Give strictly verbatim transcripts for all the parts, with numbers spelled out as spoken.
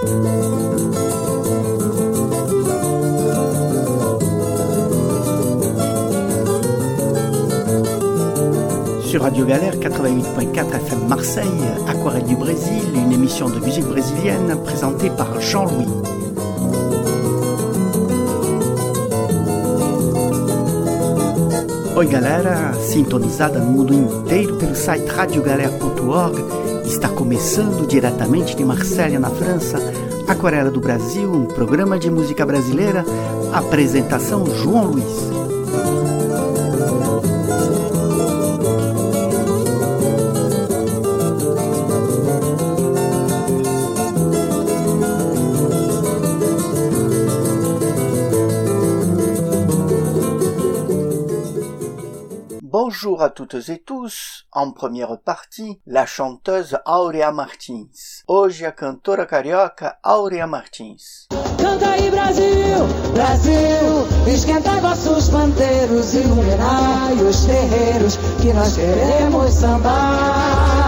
Sur Radio Galère quatre-vingt-huit point quatre F M Marseille, Aquarelle du Brésil, une émission de musique brésilienne présentée par Jean-Louis. Oi galera, sintonizada no mundo inteiro pelo site radio galera ponto org, está começando diretamente de Marselha, na França, Aquarela do Brasil, um programa de música brasileira, apresentação João Luiz. Bonjour à toutes et tous, en première partie, la chanteuse Áurea Martins. Hoje a cantora carioca Áurea Martins. Canta aí Brasil, Brasil, esquentai vossos pandeiros, iluminai os terreiros, que nós queremos sambar.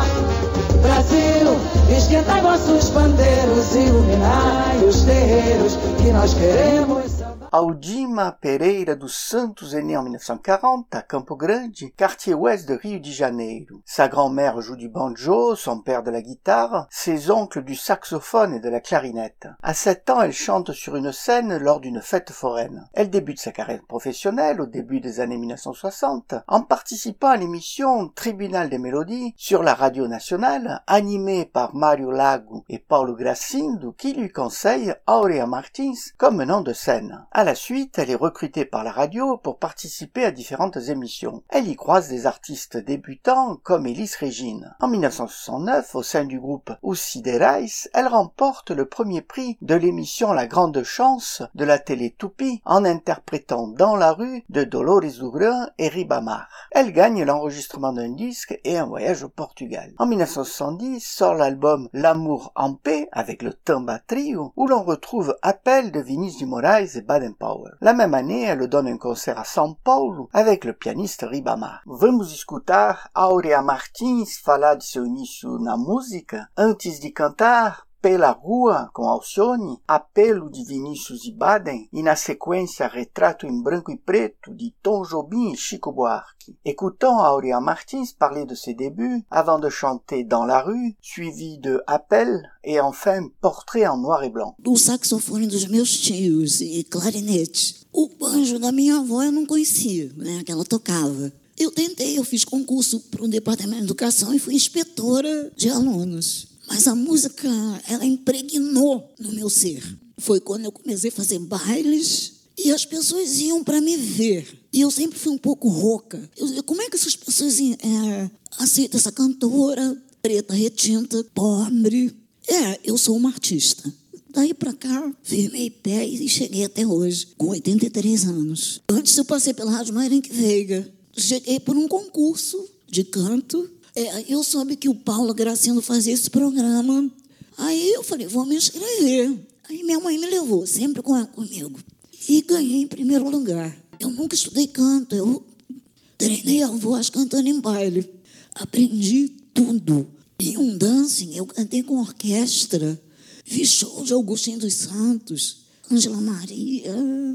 Brasil, esquentai vossos pandeiros, iluminai os terreiros, que nós queremos sambar. Aldima Pereira dos Santos est née en dix-neuf cent quarante à Campo Grande, quartier ouest de Rio de Janeiro. Sa grand-mère joue du banjo, son père de la guitare, ses oncles du saxophone et de la clarinette. À sept ans, elle chante sur une scène lors d'une fête foraine. Elle débute sa carrière professionnelle au début des années dix-neuf cent soixante en participant à l'émission Tribunal des Mélodies sur la radio nationale, animée par Mario Lago et Paulo Gracindo, qui lui conseille Áurea Martins comme nom de scène. À la suite, elle est recrutée par la radio pour participer à différentes émissions. Elle y croise des artistes débutants comme Elis Regina. En dix-neuf cent soixante-neuf, au sein du groupe Os Siderais, elle remporte le premier prix de l'émission La Grande Chance de la télé Tupi en interprétant Dans la rue de Dolores Duran et Ribamar. Elle gagne l'enregistrement d'un disque et un voyage au Portugal. En dix-neuf cent soixante-dix sort l'album L'amour en paix avec le Tamba Trio où l'on retrouve Appel de Vinícius de Moraes et Baden Powell. La même année, elle donne un concert à São Paulo avec le pianiste Ribamar. Vamos escutar Áurea Martins falar de seu início na música antes de cantar Pela Rua com Alcione, Apelo de Vinícius e Baden e na sequência Retrato em Branco e Preto de Tom Jobim et Chico Buarque. Écoutons Áurea Martins parler de ses débuts avant de chanter Dans la rue, suivi de Appel et enfin Portrait en noir et blanc. O saxofone dos meus tios e clarinete. O banjo da minha avó eu não conhecia, né, que ela tocava. Eu tentei, eu fiz concurso para o Departamento de Educação e fui inspetora de alunos. Mas a música, ela impregnou no meu ser. Foi quando eu comecei a fazer bailes e as pessoas iam para me ver. E eu sempre fui um pouco rouca. Eu dizia, como é que essas pessoas é, aceitam essa cantora preta, retinta, pobre? É, eu sou uma artista. Daí pra cá, firmei pé e cheguei até hoje, com oitenta e três anos. Antes eu passei pela Rádio Marenque Veiga. Cheguei por um concurso de canto. É, eu soube que o Paulo Gracindo fazia esse programa. Aí eu falei, vou me inscrever. Aí minha mãe me levou, sempre com ela, comigo. E ganhei em primeiro lugar. Eu nunca estudei canto, eu treinei a voz cantando em baile. Aprendi tudo. Em um dancing, eu cantei com orquestra. Fiz show de Augustinho dos Santos, Ângela Maria,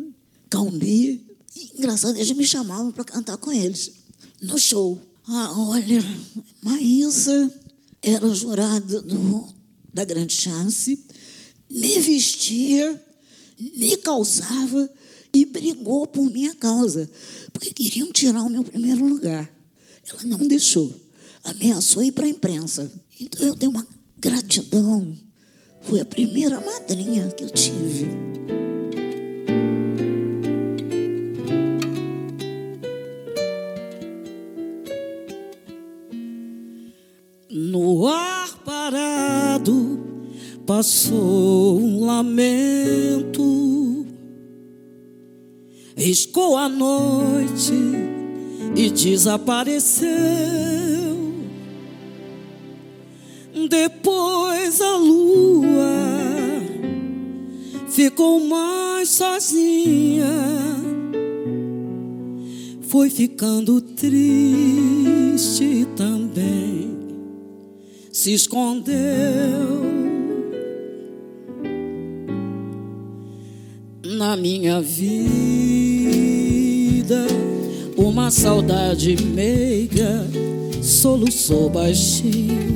Calbi. E, engraçado, eles me chamavam para cantar com eles no show. Ah, olha, Maísa era jurada do, da Grande Chance, me vestia, me calçava e brigou por minha causa, porque queriam tirar o meu primeiro lugar. Ela não deixou, ameaçou ir para a imprensa. Então eu tenho uma gratidão, foi a primeira madrinha que eu tive. No ar parado passou um lamento, riscou a noite e desapareceu. Depois a lua ficou mais sozinha, foi ficando triste também. Se escondeu Na minha vida, uma saudade meiga soluçou baixinho.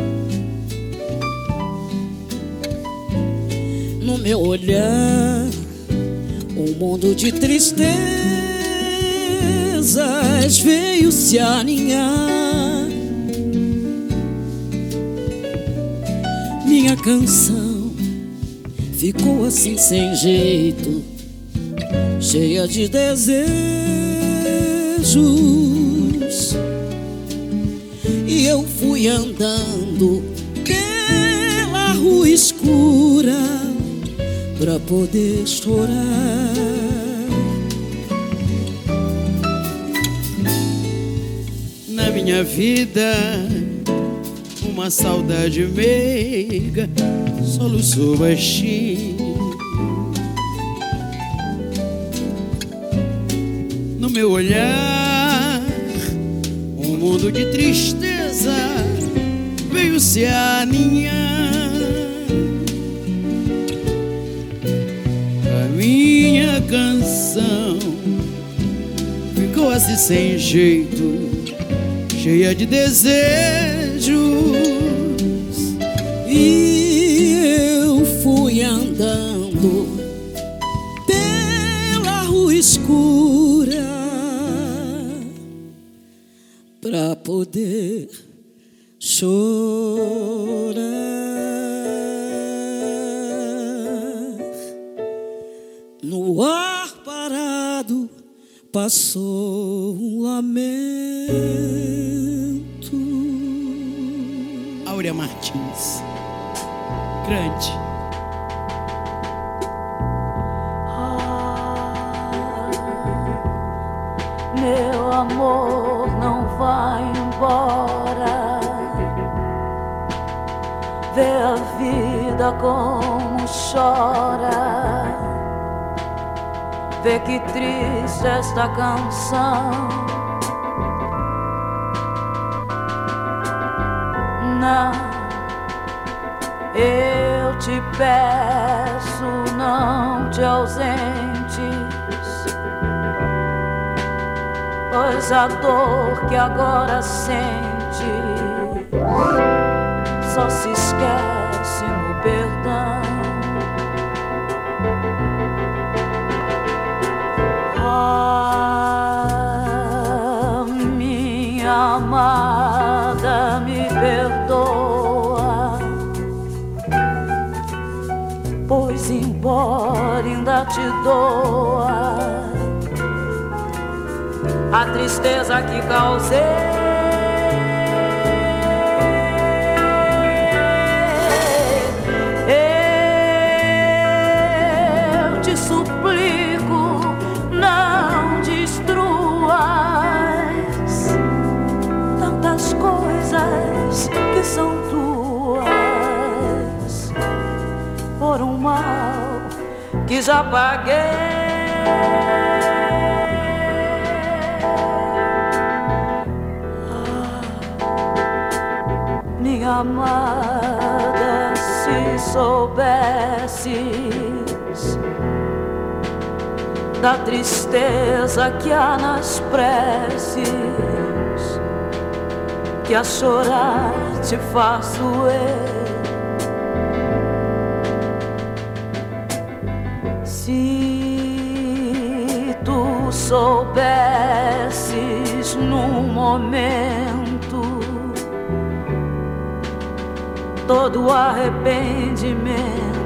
No meu olhar, um mundo de tristezas veio se aninhar. Minha canção ficou assim sem jeito, cheia de desejos. E eu fui andando pela rua escura pra poder chorar. Na minha vida, uma saudade meiga soluçou baixinho. No meu olhar, um mundo de tristeza veio se aninhar. A minha canção ficou assim sem jeito, cheia de desejos. E eu fui andando pela rua escura pra poder chorar. No ar parado passou um lamento. Áurea Martins, grande. Ah, meu amor, não vai embora. Vê a vida como chora. Vê que triste esta canção. Não, eu te peço, não te ausentes, pois a dor que agora sente só se esquece no perdão. Ah, minha amada, me perdoa, pois embora ainda te doa a tristeza que causei. Que são tuas por um mal que já paguei. Ah, minha amada, se soubesses da tristeza que há nas preces, que a chorar te faço eu. Se tu soubesses num momento todo o arrependimento,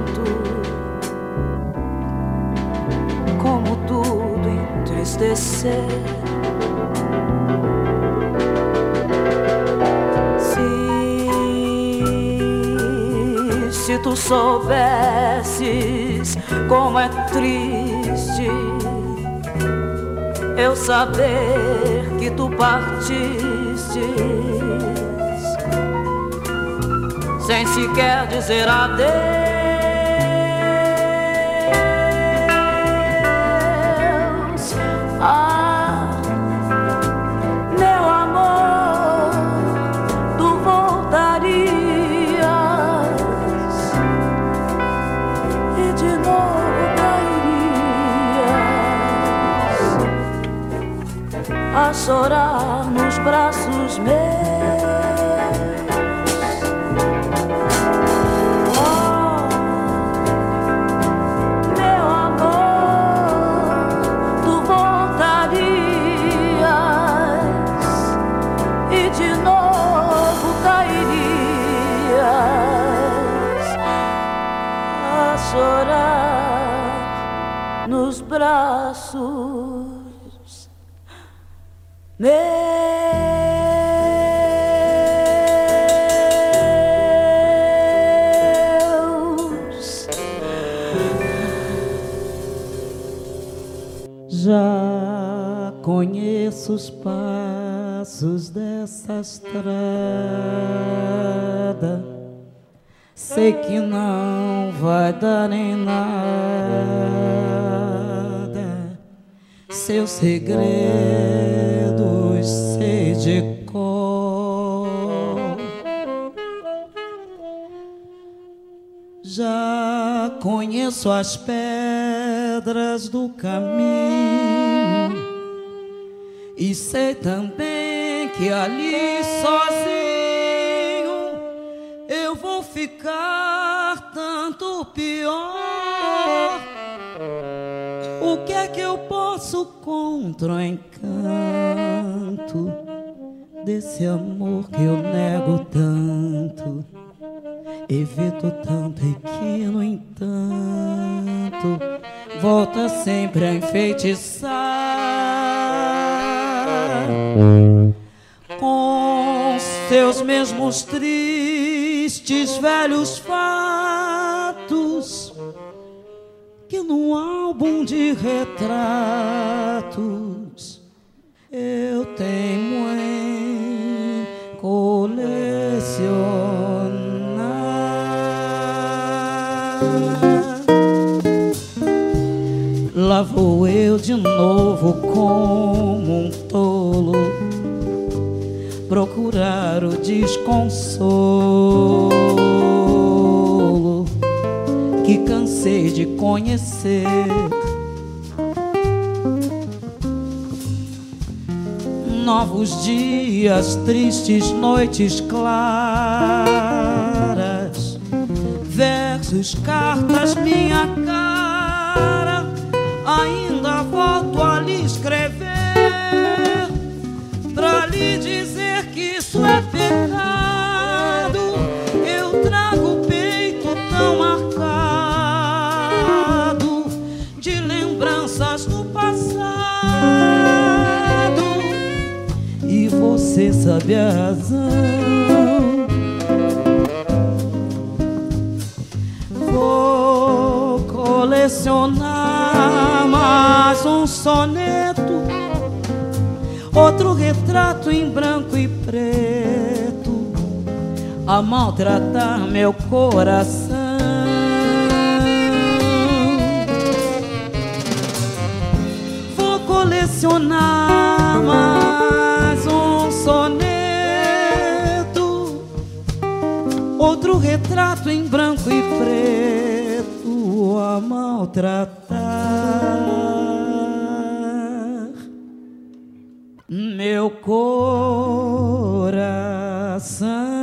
como tudo entristecer. Se tu soubesses como é triste eu saber que tu partistes sem sequer dizer adeus. Ah, meu amor, tu voltarias e de novo cairia a chorar nos braços meus. Oh, meu amor, tu voltarias e de novo cairias a chorar nos braços meus. Já conheço os passos dessa estrada, sei que não vai dar em nada. Seus segredos sei de cor. Já conheço as pedras do caminho e sei também que ali sozinho eu vou ficar tanto pior. O que é que eu posso contra o encanto desse amor que eu nego tanto? Evito tanto e que, no entanto, volta sempre a enfeitiçar com seus mesmos tristes velhos fatos que num álbum de retratos eu teimo em colecionar. Lá vou eu de novo como um tolo procurar o desconsolo que cansei de conhecer. Novos dias, tristes noites claras, versos, cartas, minha cara, ainda volto a lhe escrever pra lhe dizer que isso é pecado. Eu trago o peito tão marcado de lembranças do passado, e você sabe a razão. Vou colecionar mais um soneto, outro retrato em branco e preto, a maltratar meu coração. Vou colecionar mais um soneto, outro retrato em branco e preto, a maltratar meu coração.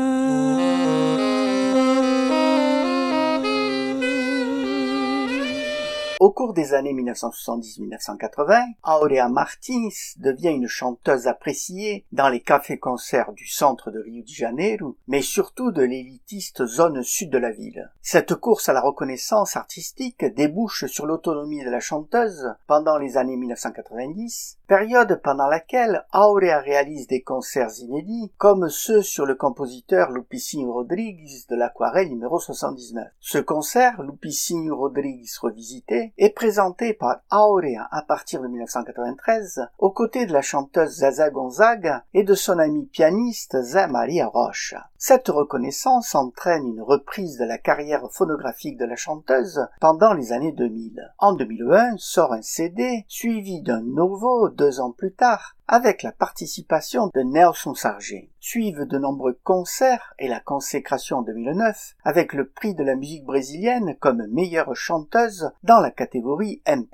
Au cours des années mille neuf cent soixante-dix à mille neuf cent quatre-vingts, Aurea Martins devient une chanteuse appréciée dans les cafés-concerts du centre de Rio de Janeiro, mais surtout de l'élitiste zone sud de la ville. Cette course à la reconnaissance artistique débouche sur l'autonomie de la chanteuse pendant les années mille neuf cent quatre-vingt-dix, période pendant laquelle Aurea réalise des concerts inédits, comme ceux sur le compositeur Lupicínio Rodrigues de l'Aquarelle numéro soixante-dix-neuf. Ce concert, Lupicínio Rodrigues revisité, est présenté par Aurea à partir de mille neuf cent quatre-vingt-treize, aux côtés de la chanteuse Zaza Gonzaga et de son ami pianiste Zé Maria Rocha. Cette reconnaissance entraîne une reprise de la carrière phonographique de la chanteuse pendant les années deux mille. En deux mille un, sort un C D, suivi d'un nouveau deux ans plus tard, avec la participation de Nelson Sargé. Suivent de nombreux concerts et la consécration en deux mille neuf avec le prix de la musique brésilienne comme meilleure chanteuse dans la catégorie M P B.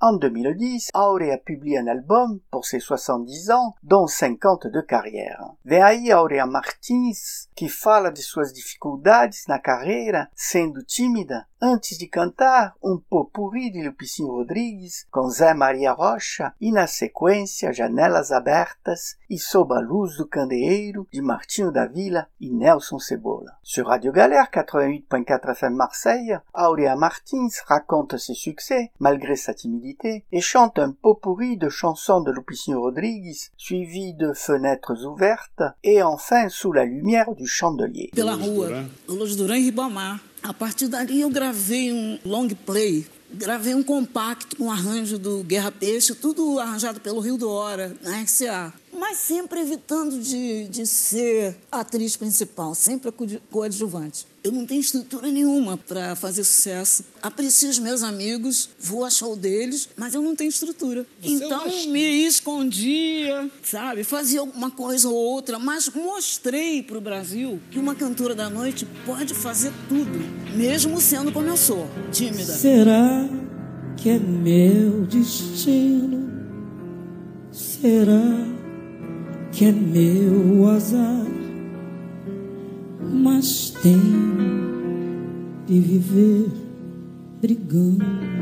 En deux mille dix, Aurea publie un album pour ses soixante-dix ans, dont cinquante de carreira. Vem aí Aurea Martins, que fala de suas dificuldades na carreira, sendo tímida, antes de cantar um pot-pourri de Lupicínio Rodrigues com Zé Maria Rocha e, na sequência, Janelas Abertas e Sob a Luz do Candeeiro de Martinho da Vila e Nelson Cebola. Sur Radio Galère quatre-vingt-huit point quatre F M Marseille, Aurea Martins raconte ses succès malgré sa timidité et chante un pot-pourri de chansons de Lupicínio Rodrigues, suivi de Fenêtres ouvertes et enfin Sous la lumière du chandelier. Pela rua, Luz Duran e Ribamar. A partir dali eu gravei um long play, gravei um compacto com arranjo do Guerra Peixe, tudo arranjado pelo Rio do Hora, na R C A. Mas sempre evitando de, de ser atriz principal, sempre coadjuvante. Eu não tenho estrutura nenhuma para fazer sucesso. Aprecio os meus amigos, vou a show deles, mas eu não tenho estrutura. Você então me escondia, sabe? Fazia alguma coisa ou outra, mas mostrei para o Brasil que uma cantora da noite pode fazer tudo, mesmo sendo como eu sou, tímida. Será que é meu destino? Será que é meu azar? Mas tenho de viver brigando.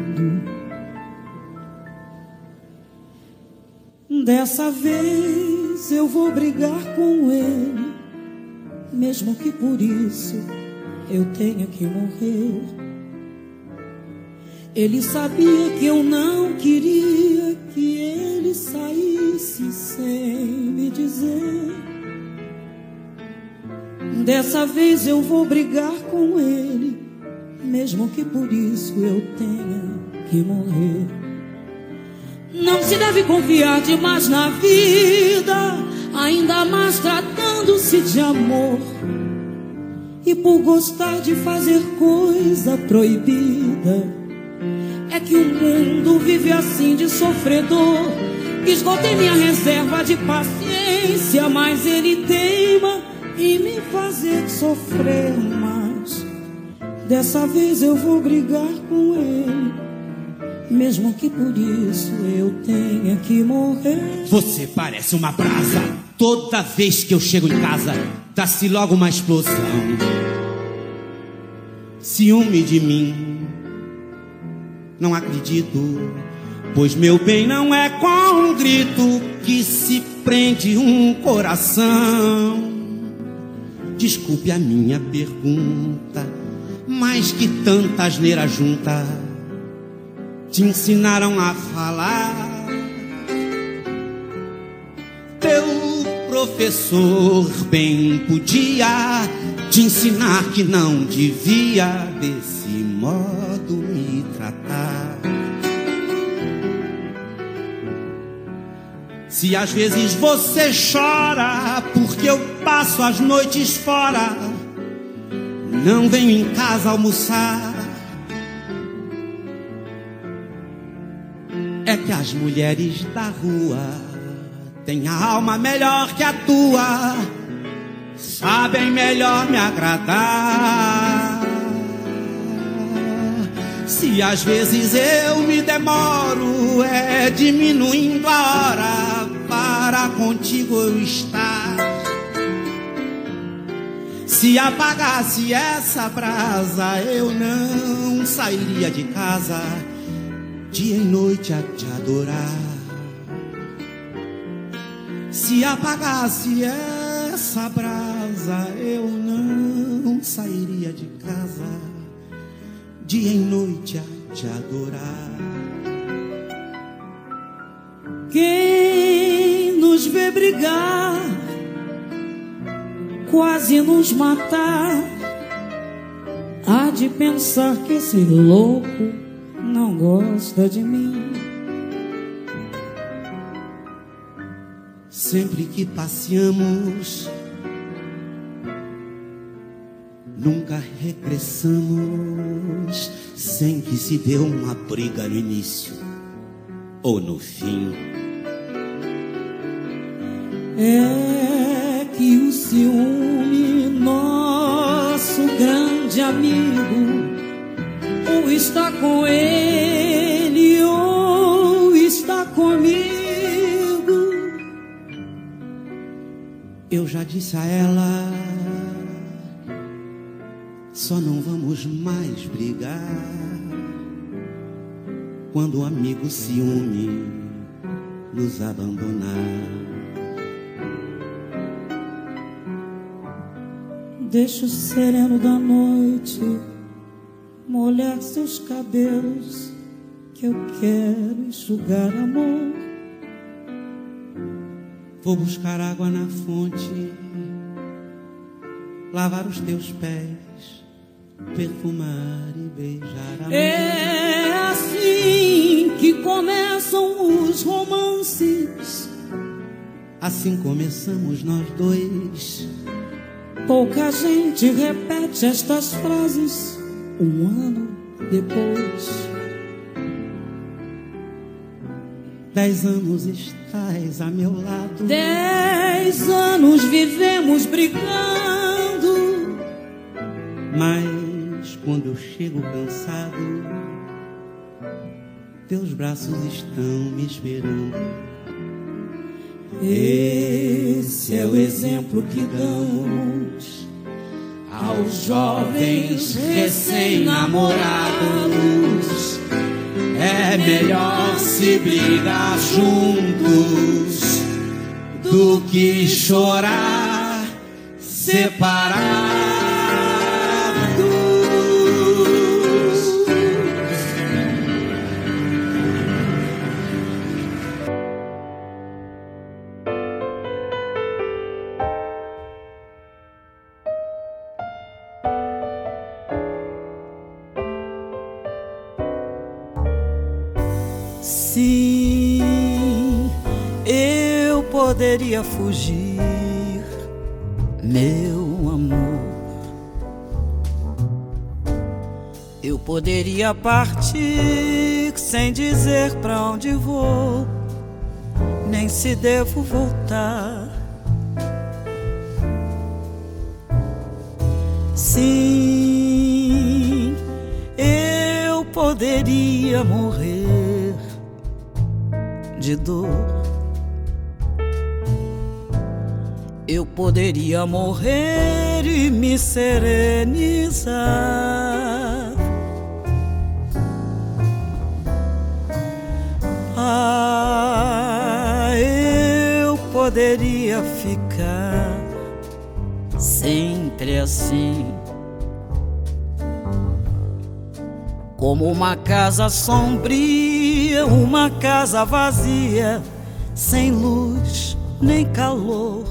Dessa vez eu vou brigar com ele, mesmo que por isso eu tenha que morrer. Ele sabia que eu não queria que ele saísse sem me dizer. Dessa vez eu vou brigar com ele, mesmo que por isso eu tenha que morrer. Não se deve confiar demais na vida, ainda mais tratando-se de amor. E por gostar de fazer coisa proibida, é que o mundo vive assim de sofredor. Esgotei minha reserva de paciência, mas ele teima em me fazer sofrer mais. Dessa vez eu vou brigar com ele, mesmo que por isso eu tenha que morrer. Você parece uma brasa, toda vez que eu chego em casa dá-se logo uma explosão. Ciúme de mim, não acredito, pois meu bem não é com um grito que se prende um coração. Desculpe a minha pergunta, mas que tanta asneira junta te ensinaram a falar? Teu professor bem podia te ensinar que não devia desse modo me tratar. Se às vezes você chora porque eu passo as noites fora, não venho em casa almoçar, é que as mulheres da rua têm a alma melhor que a tua, sabem melhor me agradar. Se às vezes eu me demoro, é diminuindo a hora para contigo eu estar. Se apagasse essa brasa, eu não sairia de casa dia e noite a te adorar. Se apagasse essa brasa, eu não sairia de casa dia e noite a te adorar. Quem nos vê brigar, quase nos matar, há de pensar que esse louco não gosta de mim. Sempre que passeamos, nunca regressamos sem que se dê uma briga no início ou no fim. É que o ciúme, nosso grande amigo, ou está com ele ou Eu já disse a ela, só não vamos mais brigar quando o amigo ciúme nos abandonar. Deixa o sereno da noite molhar seus cabelos, que eu quero enxugar amor. Vou buscar água na fonte, lavar os teus pés, perfumar e beijar amor. É assim que começam os romances, assim começamos nós dois. Pouca gente repete estas frases um ano depois. Dez anos estás a meu lado. Dez anos vivemos brigando. Mas quando eu chego cansado, teus braços estão me esperando. Esse é o exemplo que damos aos jovens recém-namorados. É melhor se brigar juntos do que chorar separados. Sim, eu poderia fugir, meu amor. Eu poderia partir sem dizer pra onde vou, nem se devo voltar. Sim, eu poderia morrer de dor. Eu poderia morrer e me serenizar. Ah, eu poderia ficar sempre assim, como uma casa sombria, uma casa vazia, sem luz nem calor.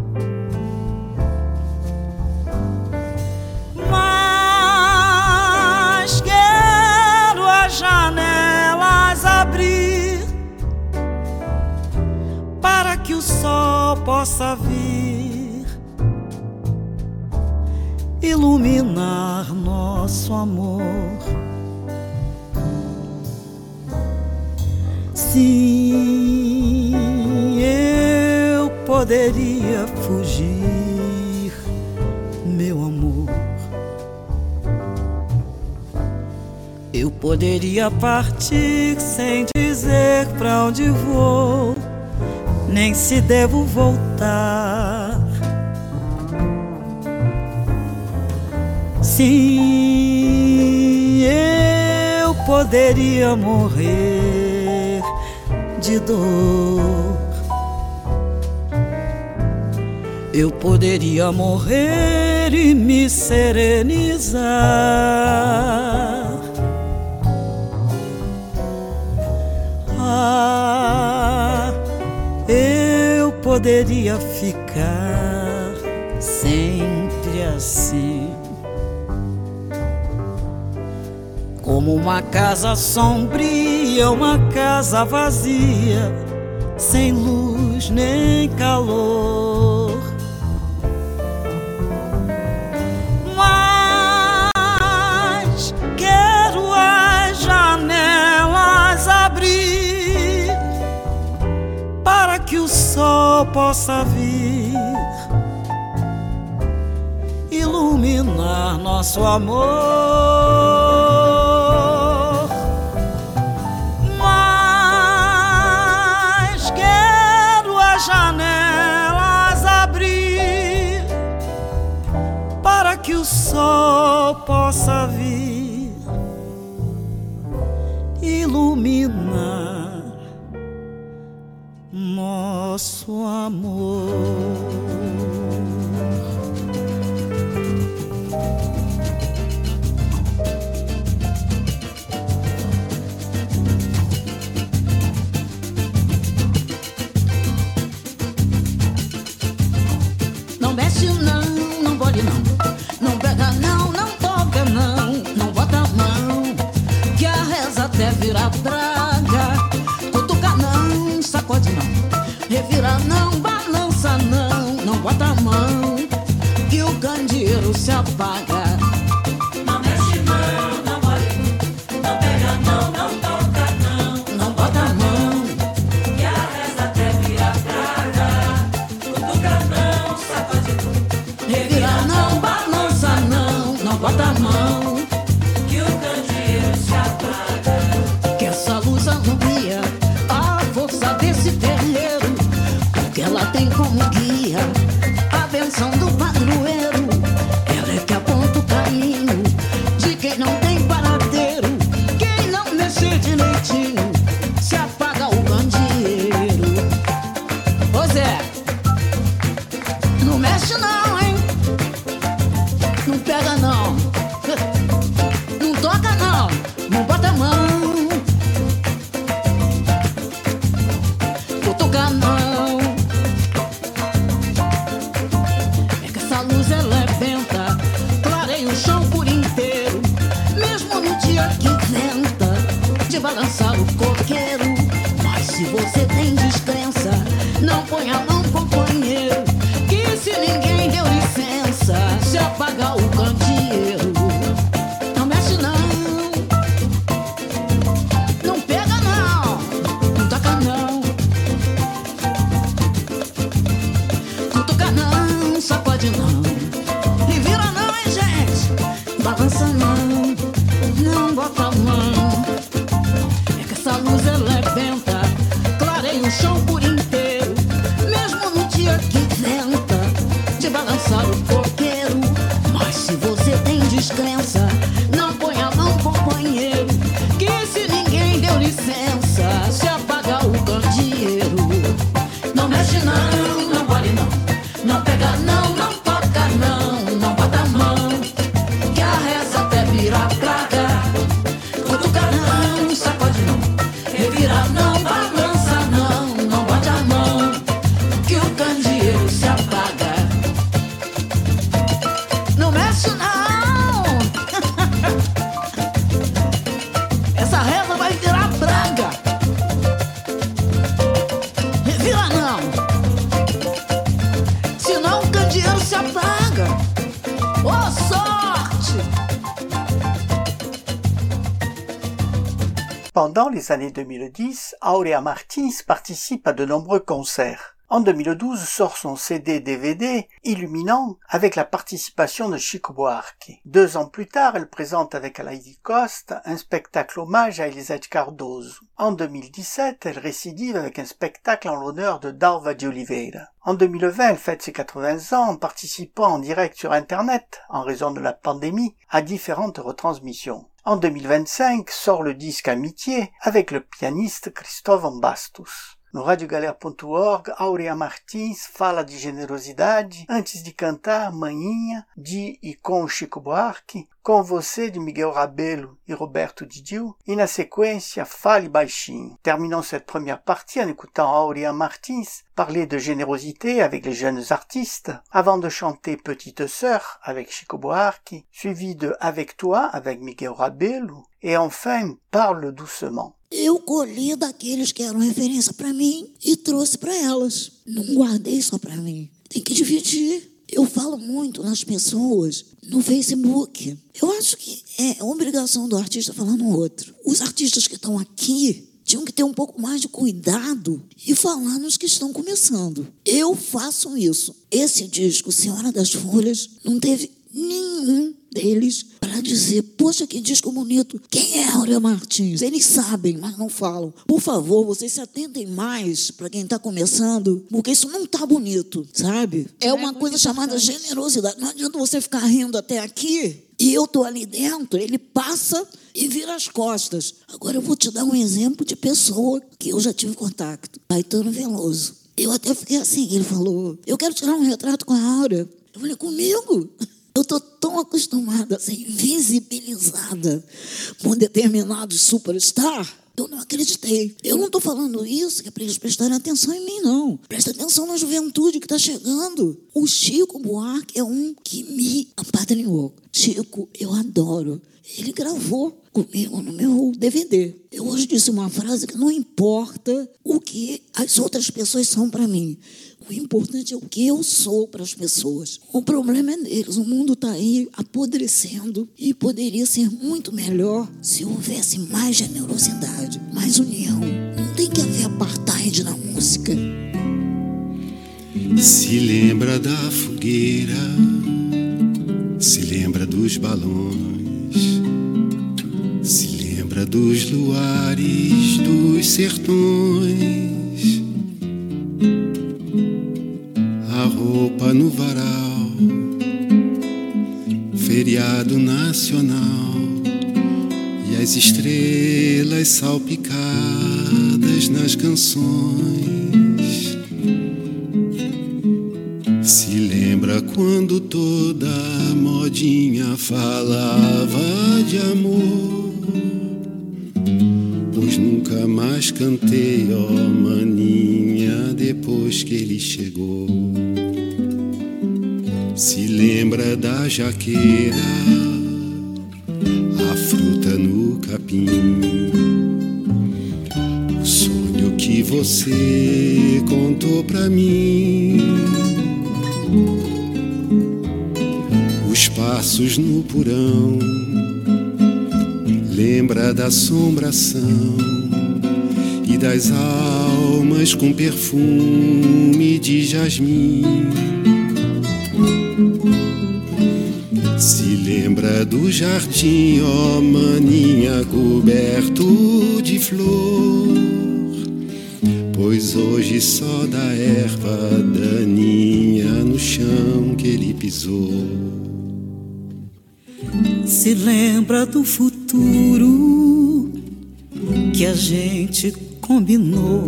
Mas quero as janelas abrir para que o sol possa vir iluminar nosso amor. Sim, eu poderia fugir, meu amor. Eu poderia partir sem dizer pra onde vou, nem se devo voltar. Sim, eu poderia morrer de dor. Eu poderia morrer e me serenizar. Ah, eu poderia ficar sempre assim, como uma casa sombria, uma casa vazia, sem luz nem calor. Mas quero as janelas abrir para que o sol possa vir iluminar nosso amor. Janelas abrir iluminar nosso amor. Não mexe não, não pode não. Não pega não, não toca não. Não bota a mão, que a reza até vira praga. Cutuca não, sacode não. Revira não, balança não. Não bota a mão, que o candeeiro se apaga. Não mexe não, não pode não. Não pega não, não toca não. Não bota a mão, Que a reza até vira praga. Cutuca não, sacode não. revira não, balança não. Não bota a mão, Que o candeeiro se apaga. que essa luz anuncia a força desse terreiro, porque ela tem como guia a benção do padroeiro. Ela é que aponta o caminho de quem não tem paradeiro. Quem não mexer direitinho se apaga o candeeiro. Ô Zé, não mexe não, hein? Não pega não. Não toca não. Não bota a mão. Cutuca não. É que essa luz ela é venta, clareia o chão por inteiro, mesmo no dia que venta de balançar o coqueiro. Mas se você tem descrença, não ponha não, companheiro, que se ninguém deu licença, se apaga o candeeiro. Não mexe não. Não pega não. Não toca não. Cutuca não, sacode não. E vira não, hein, gente. Balança não. Não bota a mão. É que essa luz ela é venta, clareia o chão por inteiro, mesmo no dia que venta de balançar o coqueiro. Mas se você tem descrença, não põe a mão, companheiro, que se ninguém deu licença, se apaga o candeeiro. Não mexe não, não pode não. Não pega não, não toca não. Não bota a mão, que a reza até vira praga. Cutuca não, sacode não. Revira não, balança não. Não bote a mão, que o candeeiro se apaga. Não mexe não. Essa reza vai virar praga. Revira não, senão o candeeiro se apaga. Ô sorte! Pendant les années deux mille dix, Aurea Martins participe à de nombreux concerts. En deux mille douze sort son C D D V D Illuminant avec la participation de Chico Buarque. Deux ans plus tard, elle présente avec Alain Costa un spectacle hommage à Elisete Cardoso. En deux mille dix-sept, elle récidive avec un spectacle en l'honneur de Dalva de Oliveira. En deux mille vingt, elle fête ses quatre-vingts ans en participant en direct sur Internet, en raison de la pandémie, à différentes retransmissions. En deux mille vingt-cinq sort le disque Amitié avec le pianiste Cristóvão Bastos. No radio galera ponto org, Aurea Martins fala de generosidade antes de cantar Manhinha, de e com Chico Buarque, Com Você de Miguel Rabelo e Roberto Didil, e na sequência Fale Baixinho. Terminons cette première partie en écoutant Aurea Martins parler de générosité avec les jeunes artistes, avant de chanter Petite Sœur avec Chico Buarque, suivi de Avec Toi avec Miguel Rabelo, et enfin Parle Doucement. Eu colhi daqueles que eram referência para mim e trouxe para elas. Não guardei só para mim. Tem que dividir. Eu falo muito nas pessoas no Facebook. Eu acho que é obrigação do artista falar no outro. Os artistas que estão aqui tinham que ter um pouco mais de cuidado e falar nos que estão começando. Eu faço isso. Esse disco, Senhora das Folhas, não teve nenhum deles para dizer, poxa, que disco bonito. Quem é Aurea Martins? Eles sabem, mas não falam. Por favor, vocês se atentem mais para quem está começando, porque isso não está bonito, sabe? É uma coisa chamada generosidade. Não adianta você ficar rindo até aqui E eu estou ali dentro, ele passa e vira as costas. Agora eu vou te dar um exemplo de pessoa que eu já tive contato. Caetano Veloso. Eu até fiquei assim, ele falou, eu quero tirar um retrato com a Áurea. Eu falei, comigo? Eu estou tão acostumada a ser invisibilizada por determinados superstar, eu não acreditei. Eu não estou falando isso que é para eles prestarem atenção em mim, não. Presta atenção na juventude que está chegando. O Chico Buarque é um que me apadrinhou. Chico, eu adoro. Ele gravou comigo no meu D V D. Eu hoje disse uma frase que não importa o que as outras pessoas são para mim. O importante é o que eu sou para as pessoas. O problema é deles. O mundo está aí apodrecendo e poderia ser muito melhor se houvesse mais generosidade, mais união. Não tem que haver apartheid na música. Se lembra da fogueira, se lembra dos balões, se lembra dos luares dos sertões. A roupa no varal, feriado nacional, e as estrelas salpicadas nas canções. Se lembra quando toda modinha falava de amor, pois nunca mais cantei, ó maninha, depois que ele chegou. Se lembra da jaqueira, a fruta no capim, o sonho que você contou pra mim, os passos no porão. Lembra da assombração e das almas com perfume de jasmim. Se lembra do jardim, ó maninha, coberto de flor, pois hoje só dá erva daninha no chão que ele pisou. Se lembra do futuro que a gente combinou.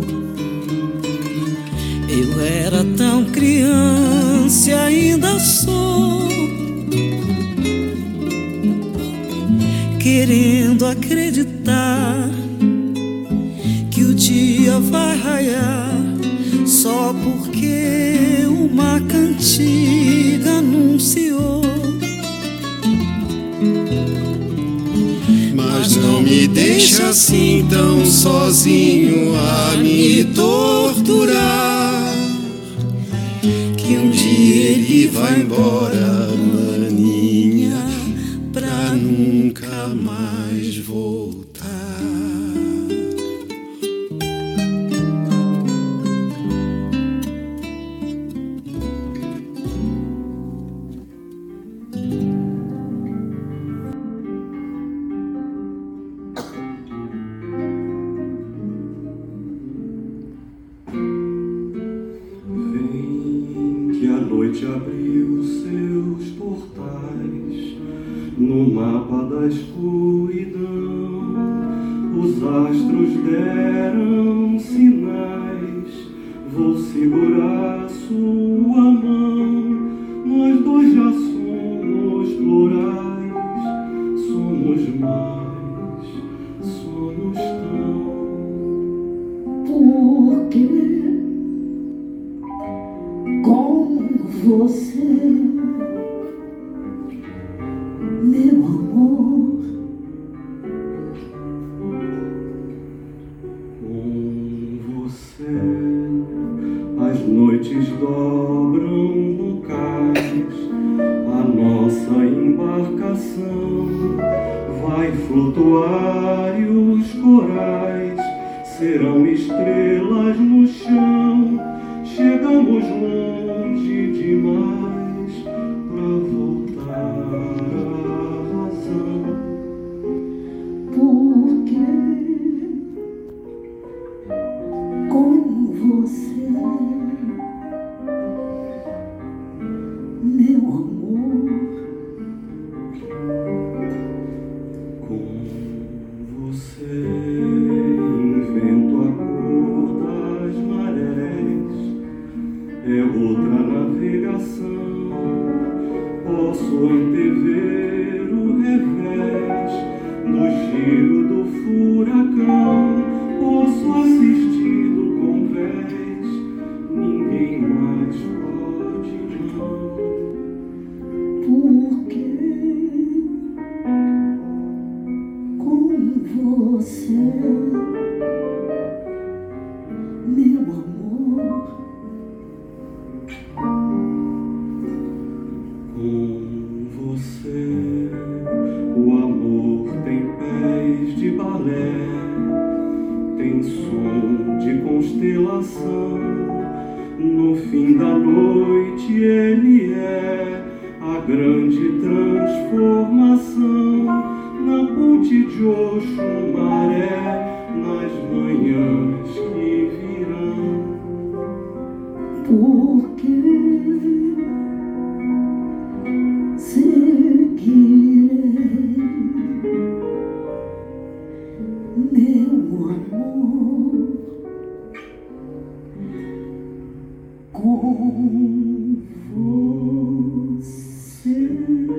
Eu era tão criança e ainda sou, querendo acreditar que o dia vai raiar só porque uma cantiga anunciou. Mas não me deixa assim tão sozinho a me torturar, que um dia ele vai embora, maninha, pra nunca mais voltar. Abriu seus portais no mapa da escuridão. Os astros deram sinais. Vou segurar sua mão. Nós dois já somos plurais. Somos mais, somos tão. Por quê? Com você, meu amor, com você as noites dobram no cais, a nossa embarcação vai flutuar e os corais serão estrelas no chão. Chegamos longe demais pra voltar à razão. porque com você, meu amor. você, meu amor. Com você, o amor tem pés de balé, tem som de constelação. No fim da noite ele é a grande transformação. Na ponte de Oxumaré, nas manhãs que virão. Porque seguirei, meu amor, com você.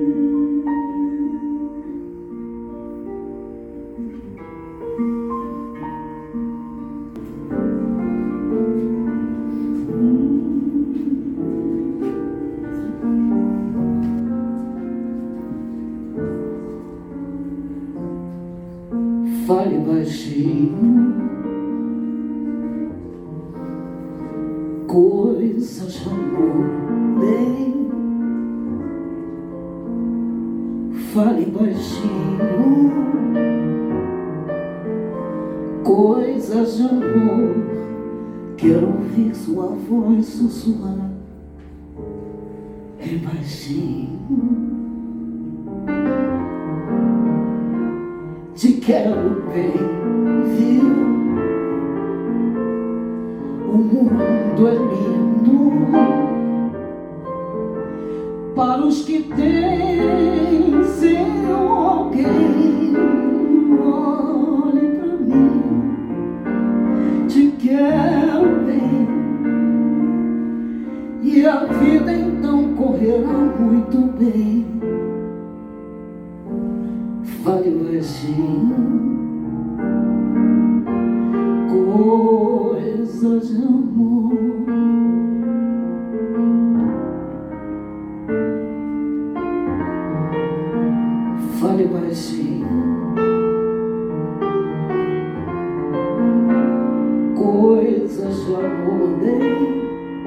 Fale baixinho, coisas de amor bem. Fale baixinho, coisas de amor. Quero ouvir sua voz sussurrar bem baixinho. Te quero bem, viu? O mundo é lindo para os que têm seu alguém. Olhe pra mim, te quero bem, e a vida então correrá muito bem. Fale baixinho, coisas de amor. Fale baixinho, coisas de amor bem.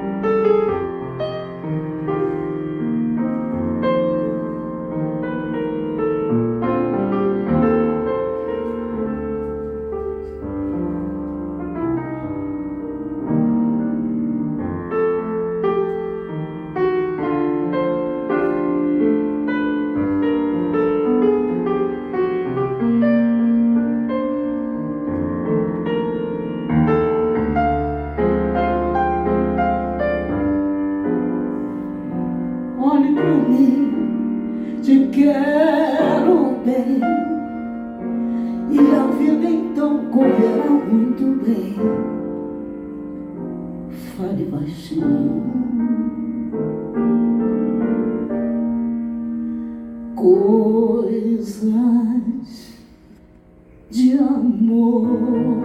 Olhe pra mim, te quero bem, e a vida então correrá muito bem. Fale baixinho, coisas de amor.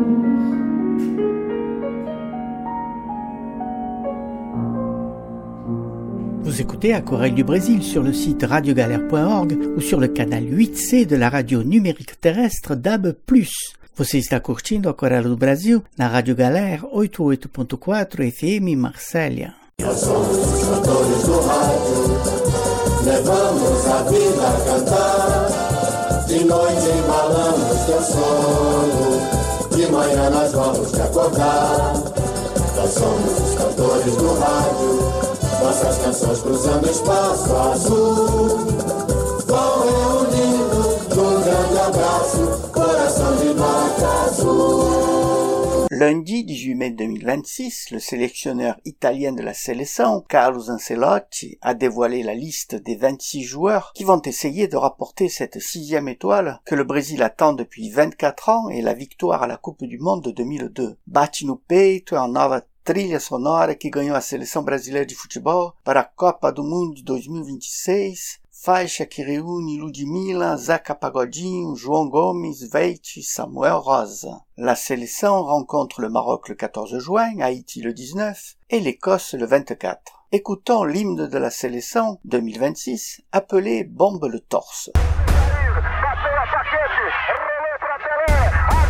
Vous écoutez Aquarelle du Brésil sur le site radio galère point org ou sur le canal huit C de la radio numérique terrestre D A B plus. Você está curtindo Aquarelle do Brasil na Rádio Galera oitenta e oito ponto quatro F M Marsella. Nós somos os cantores do rádio, levamos a vida a cantar. De noite embalamos teu sono, de manhã nós vamos te acordar. Nós somos os cantores do rádio, nossas canções cruzando o espaço azul, vão reunindo num grande abraço, coração de vaca azul. Lundi dix-huit mai deux mille vingt-six, le sélectionneur italien de la Seleção, Carlo Ancelotti, a dévoilé la liste des vingt-six joueurs qui vont essayer de rapporter cette sixième étoile que le Brésil attend depuis vingt-quatre ans et la victoire à la Coupe du Monde de deux mille deux. Bate no peito é uma nova trilha sonora que ganhou a Seleção Brasileira de Futebol para a Copa do Mundo de dois mil e vinte e seis, faixa que reúne Ludmilla, Zeca Pagodinho, João Gomes, Veit e Samuel Rosa. La Seleção rencontre le Maroc le quatorze juin, Haïti le dix-neuf et l'Écosse le vingt-quatre. Écoutons l'hymne de la Seleção deux mille vingt-six appelé Bombe le torse. Bateu a paquete, rolou pra Pelé,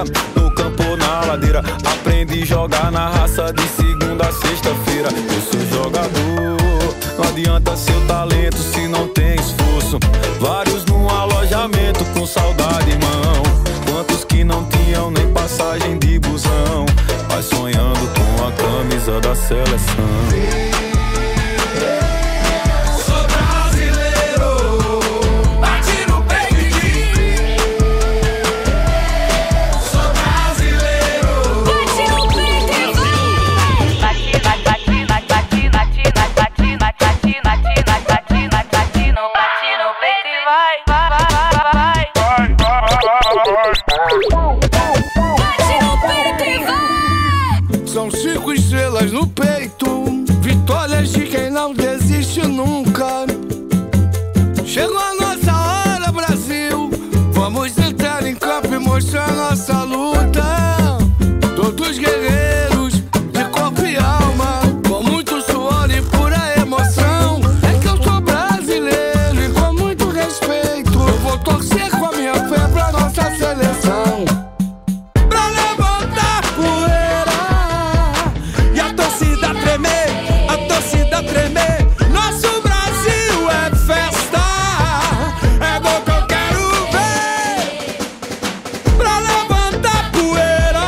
praia, no campo ou na ladeira. Aprendi a jogar na raça de segunda a sexta-feira. Eu sou jogador, não adianta seu talento se não tem esforço. Vários num alojamento com saudade, irmão. Quantos que não tinham nem passagem de busão, mas sonhando com a camisa da seleção. São cinco estrelas no peito, vitórias de quem não desiste nunca. Chegou a nossa hora, Brasil. Vamos entrar em campo e mostrar nossa luta. Todos guerreiros de corpo e alma, com muito suor e pura emoção. É que eu sou brasileiro e com muito respeito eu vou torcer com a minha fé pra nossa seleção. Pra levantar poeira e a torcida tremer, a torcida tremer. Nosso Brasil é festa, é gol que eu quero ver. Pra levantar poeira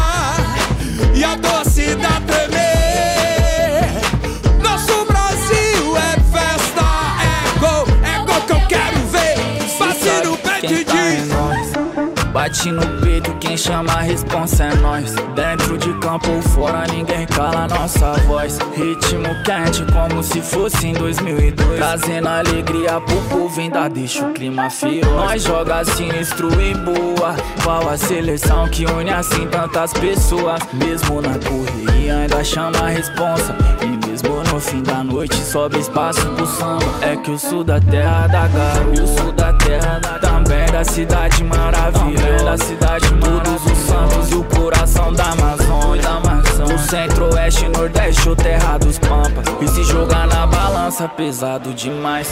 e a torcida tremer. Nosso Brasil é festa, é gol, é gol que eu quero ver. Passe no pé de diz. Bate no peito, quem chama a responsa é nós. Dentro de campo ou fora, ninguém cala nossa voz. Ritmo quente, como se fosse em dois mil e dois. Trazendo alegria pro povo, ainda deixa o clima feroz. Nós joga sinistro e boa. Qual a seleção que une assim tantas pessoas? Mesmo na correria, ainda chama a responsa. E mesmo no fim da noite, sobe espaço pro samba. É que eu sou da terra da Garo, eu sou da terra da, também da cidade maravilha. Da cidade, todos os santos e o coração da Amazônia, da Amazônia. O centro-oeste, nordeste ou terra dos pampas. E se jogar na balança, pesado demais.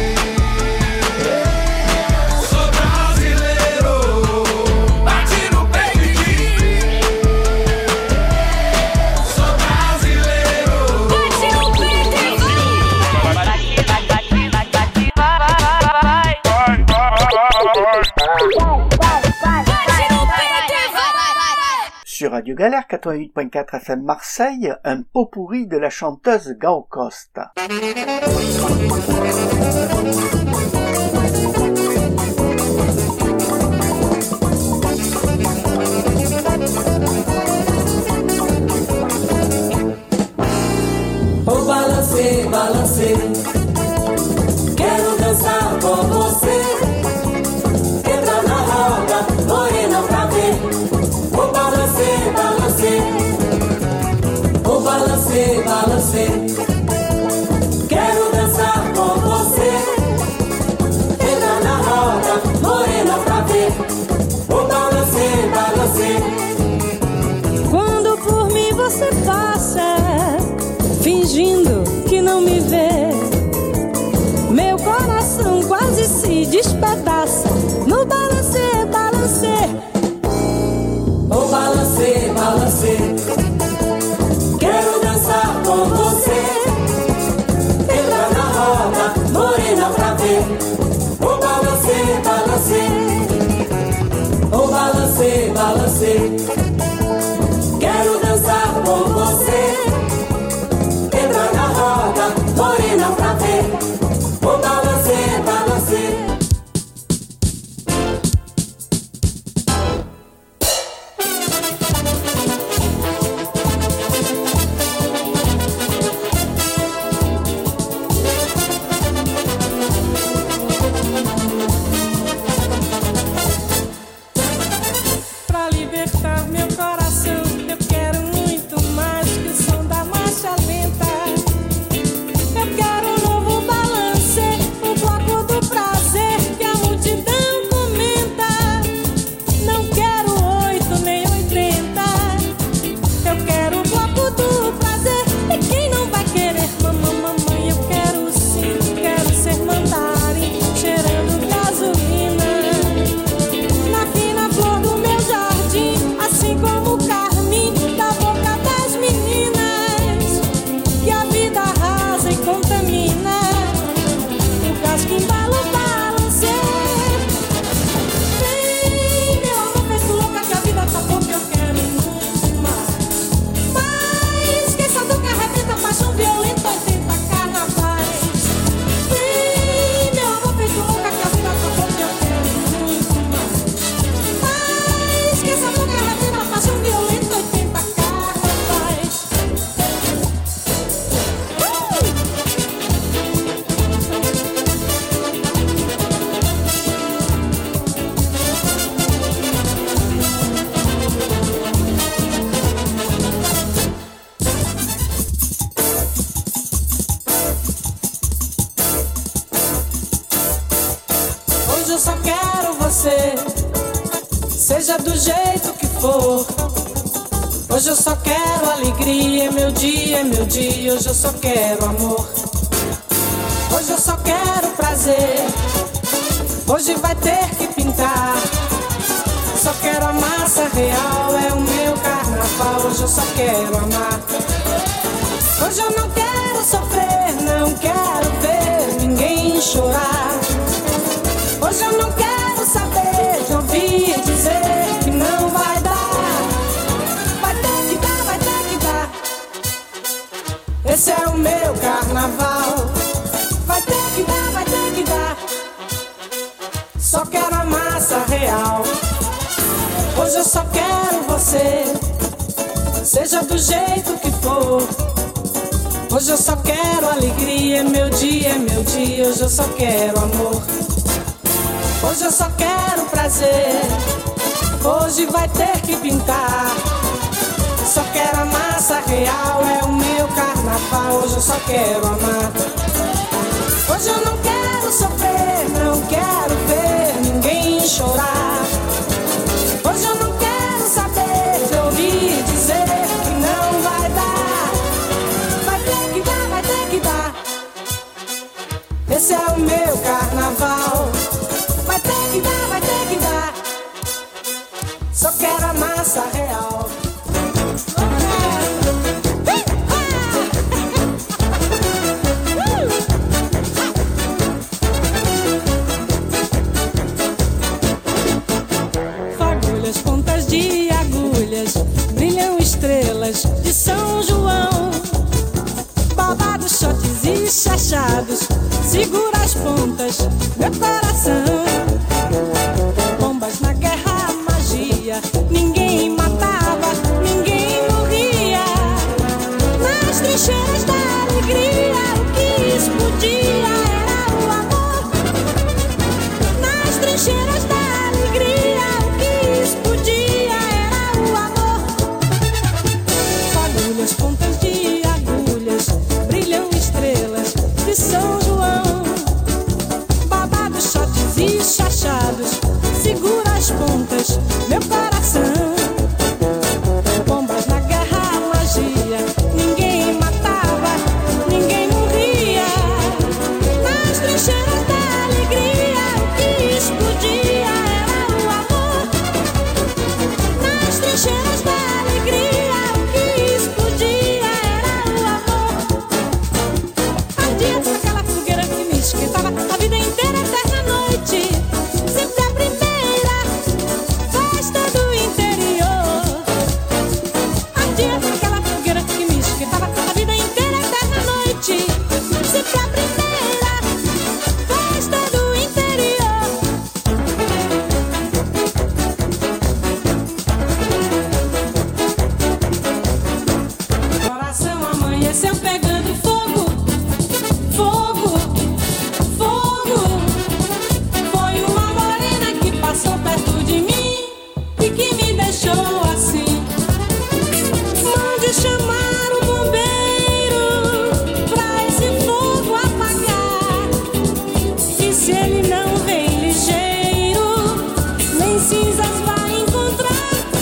Sou brasileiro, bate no peito e diz. Sou brasileiro, bate no peito e diz. Bate, bate, bate, bate, vai, vai, vai. Sur Radio Galère quatre-vingt-huit point quatre F M Marseille, un pot pourri de la chanteuse Gao Costa. Oh, balancê, balancê, quero dançar com você. Entra na roda, morena pra ver. Oh, balancê, balancê, oh, balancê, balancê, quero dançar com você. Entra na roda, morena pra ver. Oh, balancê, balancê. Quando por mim você passa, fingindo que não me vê, meu coração quase se despedaça no balancê, balancê. Oh, balancê, balancê, quero dançar com você. Entra na roda, morena pra ver. Oh, balancê, balancê, oh, balancê, balancê, quero dançar com você. Entra na roda, morena pra ver. Oh, balancê, balancê. Pra libertar meu for. Hoje eu só quero alegria, é meu dia, é meu dia. Hoje eu só quero amor. Hoje eu só quero prazer. Hoje vai ter que pintar. Só quero a massa real, é o meu carnaval. Hoje eu só quero amar. Hoje eu não quero sofrer, não quero ver ninguém chorar. Hoje eu não quero saber de ouvir dizer que não vai dar. Vai ter que dar, vai ter que dar. Esse é o meu carnaval. Vai ter que dar, vai ter que dar. Só quero a massa real. Hoje eu só quero você, seja do jeito que for. Hoje eu só quero alegria, é meu dia, é meu dia. Hoje eu só quero amor. Hoje eu só quero prazer. Hoje vai ter que pintar. Só quero a massa real, é o meu carnaval. Hoje eu só quero amar. Hoje eu não quero sofrer, não quero ver ninguém chorar. Hoje eu não quero saber de ouvir dizer que não vai dar. Vai ter que dar, vai ter que dar. Esse é o meu carnaval. Vai ter que dar, vai ter que dar. Só quero a massa real. Fagulhas, pontas de agulhas, brilham estrelas de São João. Babados, shotes e chachados, segura as pontas, meu coração. Bombas na guerra, magia, ninguém matava, ninguém morria. Nas trincheiras da alegria, o que explodia era o amor. Nas trincheiras da alegria, o que explodia era o amor. Fagulhas, pontas de agulhas, brilham estrelas de São João. Babados, shotes e chachados, segura as pontas, meu coração. Bombas na guerra, magia, ninguém matava, ninguém morria. Nas trincheiras da alegria, o que explodia era o amor. Nas trincheiras da alegria, o que explodia era o amor. Ardia aquela fogueira que me esquentava a vida inteira, eterna noite. Sempre a primeira festa do interior. Ardia aquela fogueira que me esquentava a vida inteira, eterna noite. Sempre a primeira festa do interior. Coração amanheceu pegando fogo, fogo, fogo. Foi uma morena que passou perto de mim e que me deixou assim. Mande chamar o bombeiro pra esse fogo apagar. E se ele não vem ligeiro, nem cinzas vai encontrar.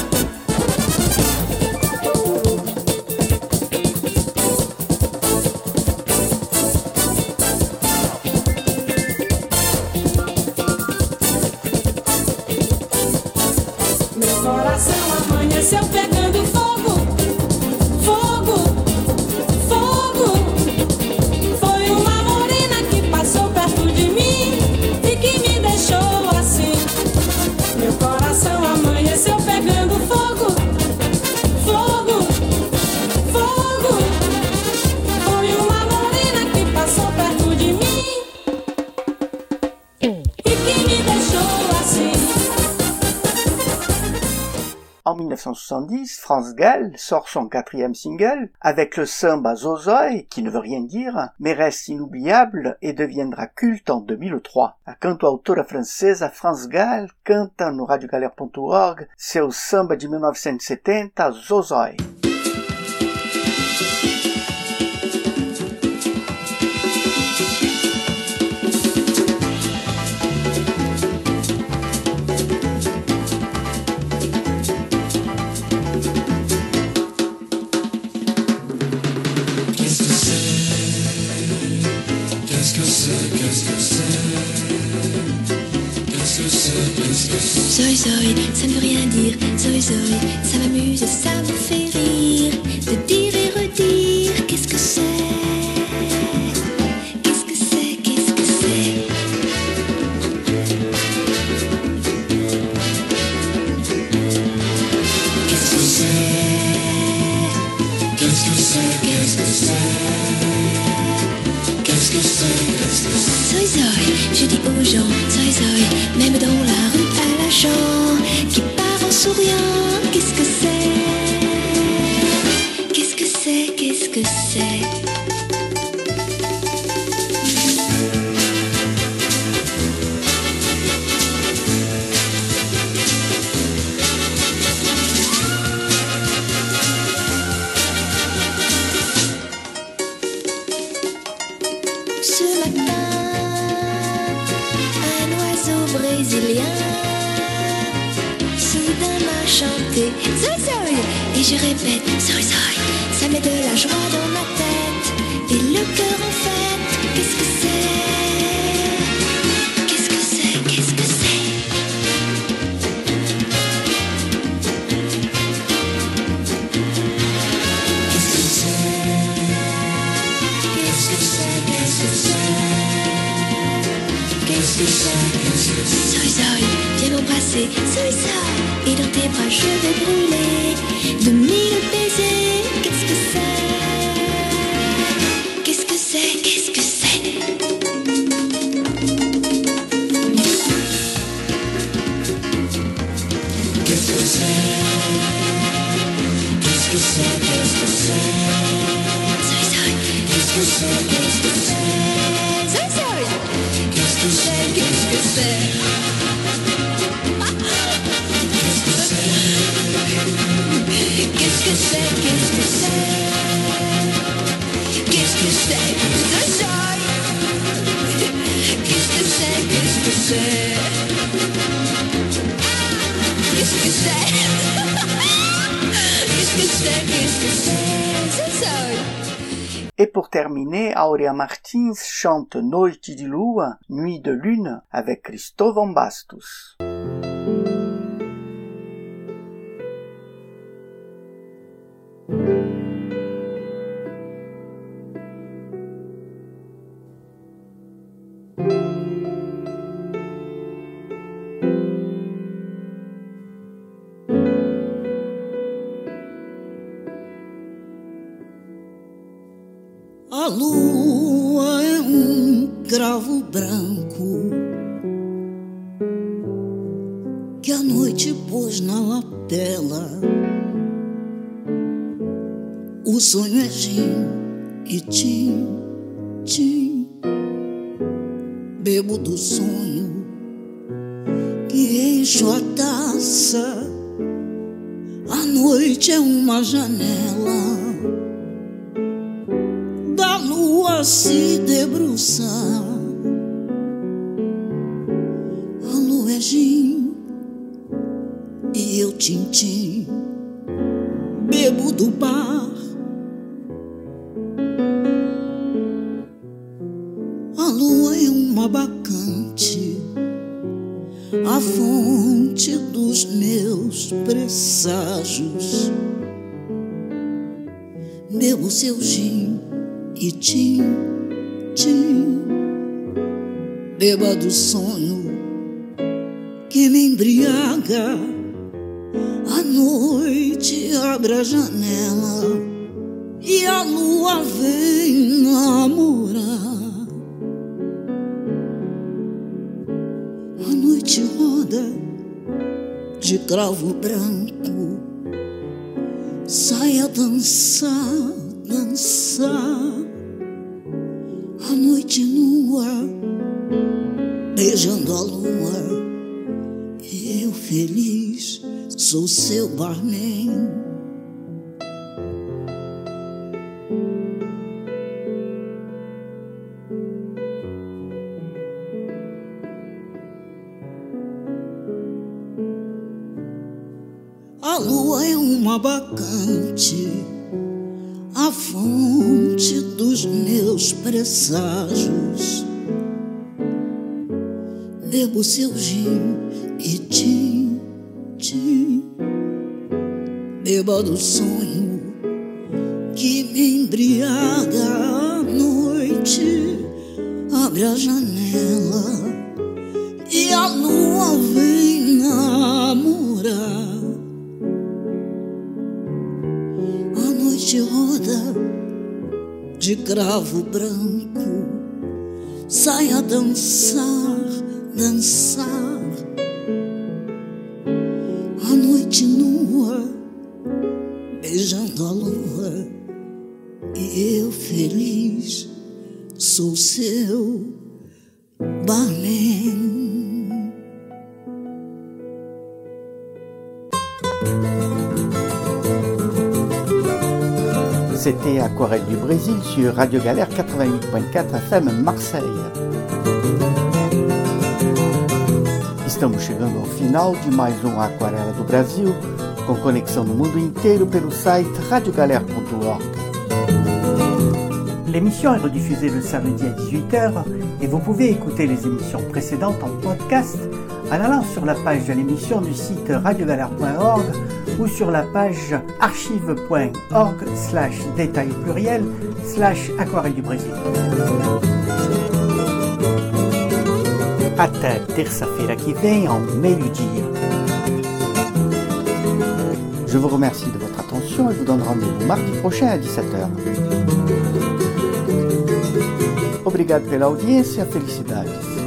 Meu coração amanheceu pegando fogo, fogo, fogo. Foi uma morena que passou perto de mim e que me deixou assim. Meu coração amanheceu pegando fogo, fogo, fogo. Foi uma morena que passou perto de mim e que me deixou assim. En mille neuf cent soixante-dix, France Gall sort son quatrième single avec le samba Zozoi, qui ne veut rien dire, mais reste inoubliable et deviendra culte en deux mille trois. A cantautora francesa France Gall canta no radiogalera ponto org seu samba de mil novecentos e setenta, Zozoi. zoi, ça ne veut rien dire. Zoi, zoi, ça m'amuse, ça me fait rire. De dire et redire, qu'est-ce que c'est? Qu'est-ce que c'est? Qu'est-ce que c'est? Qu'est-ce que c'est? Qu'est-ce que c'est? Qu'est-ce que c'est? Qu'est-ce que c'est? Qu'est-ce que c'est? Zoi, zoi, je dis aux gens, zoi, zoi, même dans la rue à l'agent qui part en souriant. Qu'est-ce que c'est? Qu'est-ce que c'est? Qu'est-ce que c'est? Ce matin, un oiseau brésilien soudain m'a chanté zoi zoi, et je répète zoi zoi, ça met de la joie dans ma tête et le cœur en fête. Qu'est-ce que c'est? Qu'est-ce que c'est? Qu'est-ce que c'est? Qu'est-ce que c'est? Qu'est-ce que c'est? Qu'est-ce que c'est? Qu'est-ce que c'est? Qu'est-ce que c'est? Zoi zoi, viens m'embrasser, zoi zoi, et dans tes bras je vais brûler de mille baisers. Qu'est-ce que c'est? Qu'est-ce que c'est? Qu'est-ce que c'est? Qu'est-ce que c'est? Qu'est-ce que c'est? Qu'est-ce que c'est? Zoi zoi, qu'est-ce que c'est? Qu'est-ce que c'est? Zoi zoi, qu'est-ce que c'est? Qu'est-ce que c'est? Qu'est-ce que c'est? Qu'est-ce que c'est? Qu'est-ce que c'est? Qu'est-ce que c'est? Zoi zoi, qu'est-ce que c'est? Qu'est-ce que c'est? Qu'est-ce que c'est? Qu'est-ce que c'est? Qu'est-ce que c'est? Zoi zoi. Et pour terminer, Aurea Martins chante Noite de Lua, Nuit de Lune, avec Cristóvão Bastos. A lua é um cravo branco que a noite pôs na lapela. O sonho é gin e tim, tim. Bebo do sonho que encho a taça. A noite é uma janela, da lua se debruçar. A lua é gin e eu tim-tim. Bebo do bar. A lua é uma bacante, a fonte dos meus presságios. Bebo seu gin e tim, tim. Beba do sonho que me embriaga. A noite abre a janela e a lua vem namorar. A noite roda de cravo branco, sai a dançar, dançar. A noite nua, beijando a lua, e eu feliz sou seu barman. A lua é uma bacante, a fonte dos meus presságios. Bebo seu gin e tim, noite, beba do sonho que me embriaga à noite. Abre a janela e a lua vem namorar. A noite roda de cravo branco, sai a dançar, dançar. A noite nua, beijando a lua, e eu feliz sou seu barman. C'était Aquarelle du Brésil sur Radio Galère quatre-vingt-huit point quatre F M Marseille. Estamos chegando ao final de mais um Aquarela do Brasil, com conexão no mundo inteiro pelo site radio galère point org. L'émission est rediffusée le samedi à dix-huit heures et vous pouvez écouter les émissions précédentes en podcast en allant sur la page de l'émission du site radio galère point org ou sur la page archive point org slash détail pluriel slash aquarelle du Brésil. Até terça-feira que vem ao meio-dia. Je vous remercie de votre attention et vous donne rendez-vous mardi prochain à dix-sept heures. Obrigado pela audiência, felicidades.